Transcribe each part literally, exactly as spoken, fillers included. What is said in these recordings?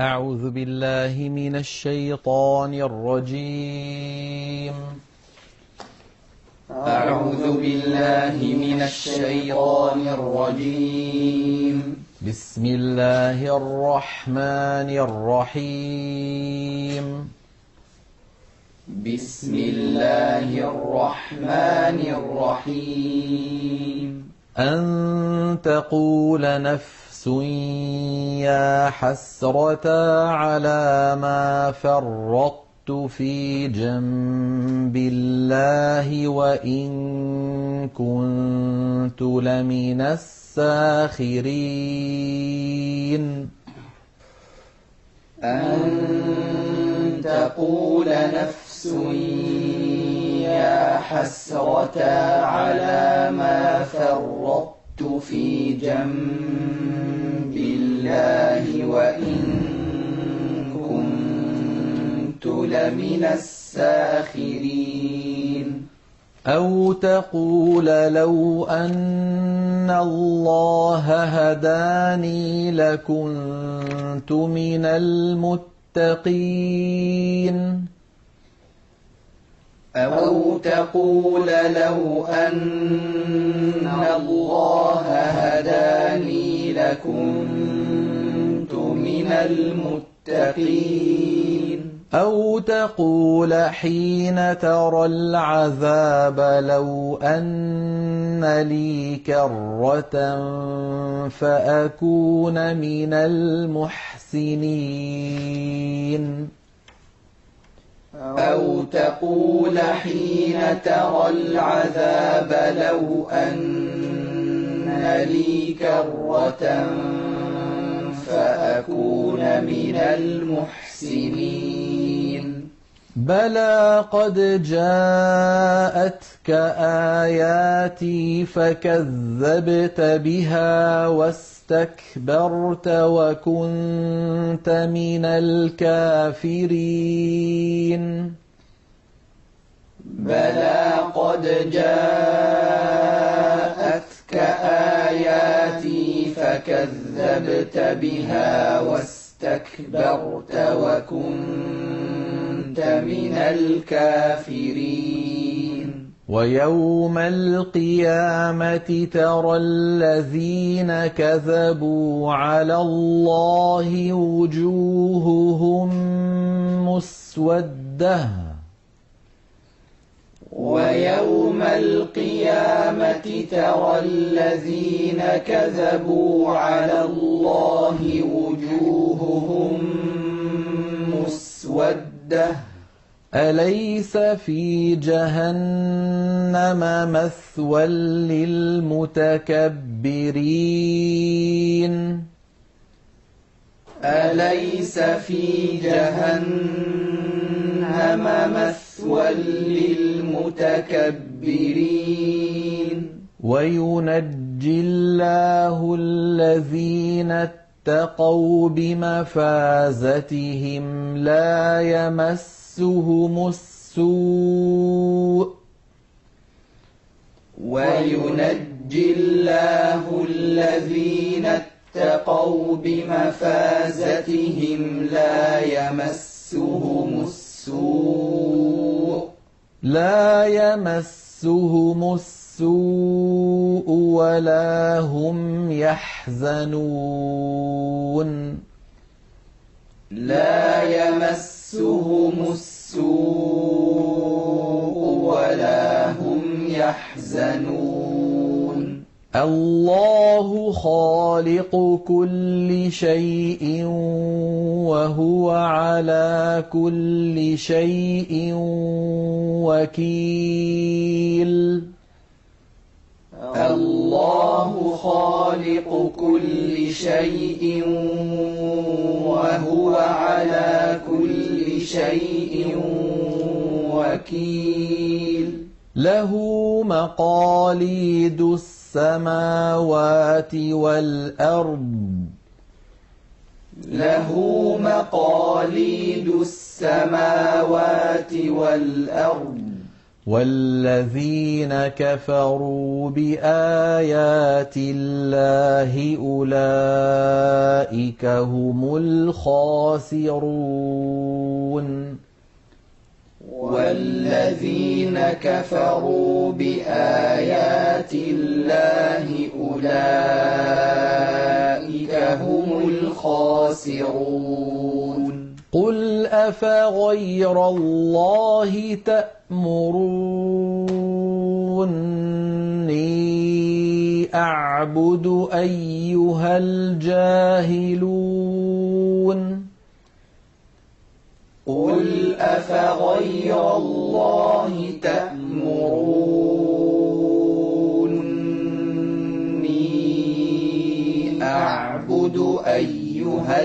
أعوذ بالله من الشيطان الرجيم أعوذ بالله من الشيطان الرجيم بسم الله الرحمن الرحيم بسم الله الرحمن الرحيم أن تقول نفس يا حسرة على ما فرطت في جنب الله وإن كنت لمن الساخرين أن تقول نفس يا حسرة على ما فرطت في جنب الله وإن كنت لمن الساخرين أو تقول لو أن الله هداني لكنت من المتقين أو تقول لو أن الله هداني لكنت من المتقين أو تقول حين ترى العذاب لو أن لي كرة فأكون من المحسنين أو تقول حين ترى العذاب لو أن لي كرة فأكون من المحسنين بلى قد جاءتك آياتي فكذبت بها واستكبرت وكنت من الكافرين بلى قد جاءتك آياتي فكذبت بها واستكبرت وكنت من الكافرين ويوم القيامة ترى الذين كذبوا على الله وجوههم مسودة ويوم القيامة ترى الذين كذبوا على الله وجوههم مسودة أليس في جهنم مثوى للمتكبرين أليس في جهنم مثوى للمتكبرين وينجي الله الذين اتقوا بمفازتهم لا يمسهم السوء وينجي الله الذين اتقوا بمفازتهم لا يمسهم السوء لا يمسهم السوء ولا هم يحزنون لا يمسهم السوء ولا هم يحزنون الله خالق كل شيء وهو على كل شيء وكيل الله خالق كل شيء وهو على كل شيء وكيل له مقاليد السماوات والأرض له مقاليد السماوات والأرض والذين كفروا بآيات الله أولئك هم الخاسرون والذين كفروا بآيات الله أولئك هم الخاسرون قل أفغير الله تأمروني أعبد أيها الجاهلون قل أفغير الله تأمروني أعبد أيها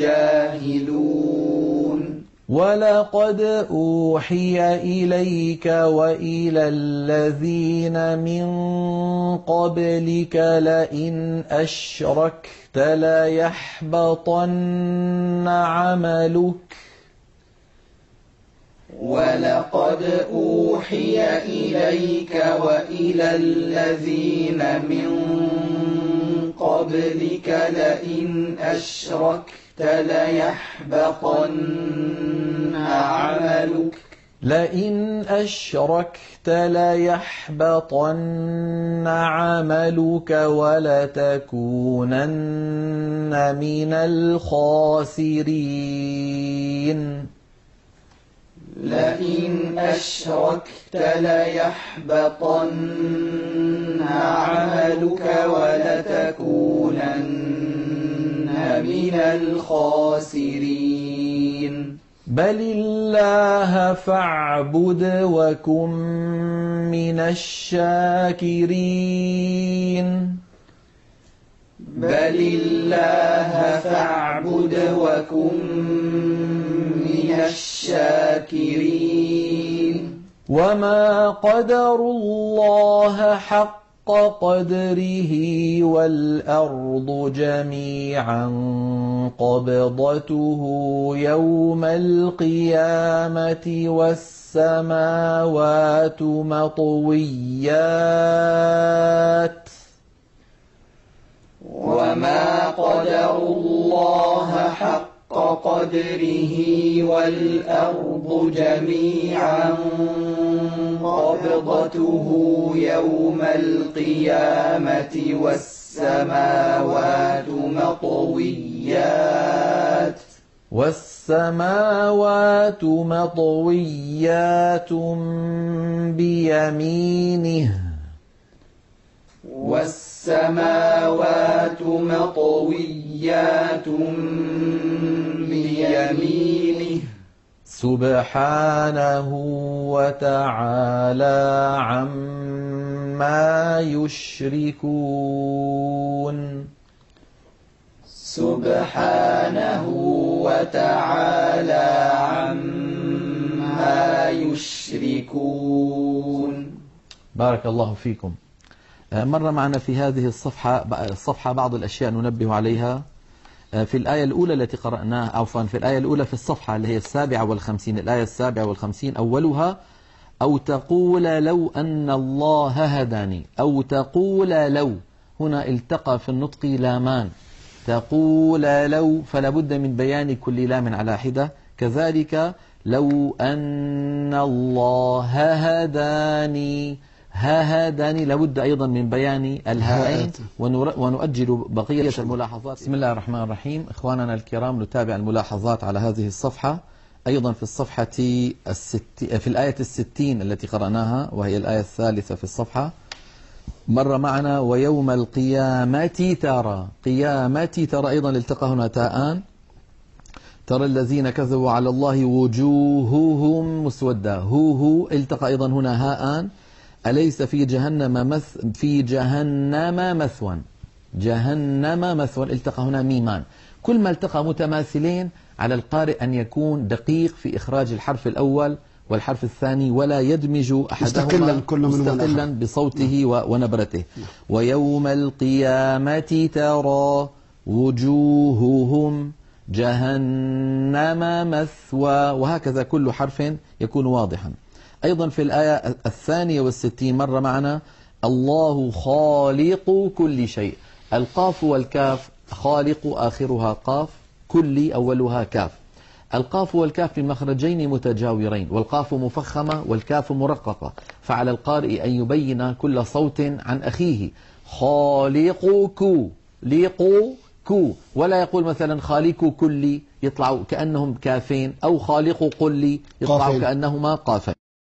الجاهلون ولقد أوحي إليك وإلى الذين من قبلك لئن أشركت ليحبطن عملك ولقد أوحي إليك وإلى الذين من قبلك لئن أشركت ليحبطن عملك لئن أشركت ليحبطن عملك ولتكونن من الخاسرين لئن أشركت ليحبطن عملك ولتكونن من الخاسرين بل الله فاعبد وكن من الشاكرين بل الله فاعبد وكن من الشاكرين وما قدروا الله حق قدره والأرض جميعا قبضته يوم القيامة والسماوات مطويات وما قدروا الله حق قدره والأرض جميعا قبضته يوم القيامة والسماوات مطويات والسماوات مطويات بيمينه والسماوات مطويات بيمينه سبحانه وتعالى عما يشركون سبحانه وتعالى عما يشركون. بارك الله فيكم. مر معنا في هذه الصفحة الصفحة بعض الأشياء ننبه عليها. في الآية الأولى التي قرأناها، عفوا في الآية الأولى في الصفحة اللي هي السابعة والخمسين، الآية السابعة والخمسين أولها: أو تقول لو أن الله هداني. أو تقول لو، هنا التقى في النطق لامان، تقول لو، فلا بد من بيان كل لام على حدة. كذلك لو أن الله هداني، ها هداني لابد أيضا من بيان الهاءين، ونؤجل بقية الملاحظات. بسم الله الرحمن الرحيم. إخواننا الكرام، نتابع الملاحظات على هذه الصفحة. أيضا في الصفحة الست في الآية الستين التي قرأناها، وهي الآية الثالثة في الصفحة، مر معنا: ويوم القيامة ترى. قيامة ترى أيضا التقى هنا تاءان. ترى الذين كذبوا على الله وجوههم مسودة، هو هو التقى أيضا هنا هاءان. أليس في جهنم مث في جهنم مثوى، جهنم مثوى التقى هنا ميمان. كل ما التقى متماثلين على القارئ أن يكون دقيق في إخراج الحرف الأول والحرف الثاني، ولا يدمج أحدهما مستقلا, كل مستقلا بصوته ونبرته. ويوم القيامة ترى وجوههم جهنم مثوى، وهكذا كل حرف يكون واضحا. أيضا في الآية الثانية والستين مر معنا الله خالق كل شيء. القاف والكاف، خالق آخرها قاف، كل أولها كاف. القاف والكاف في مخرجين متجاورين، والقاف مفخمة والكاف مرققة، فعلى القارئ أن يبين كل صوت عن أخيه. خالق كو، ليقو كو، ولا يقول مثلا خالق كلي يطلع كأنهم كافين، أو خالق قلي يطلع قافين. كأنهما قافين.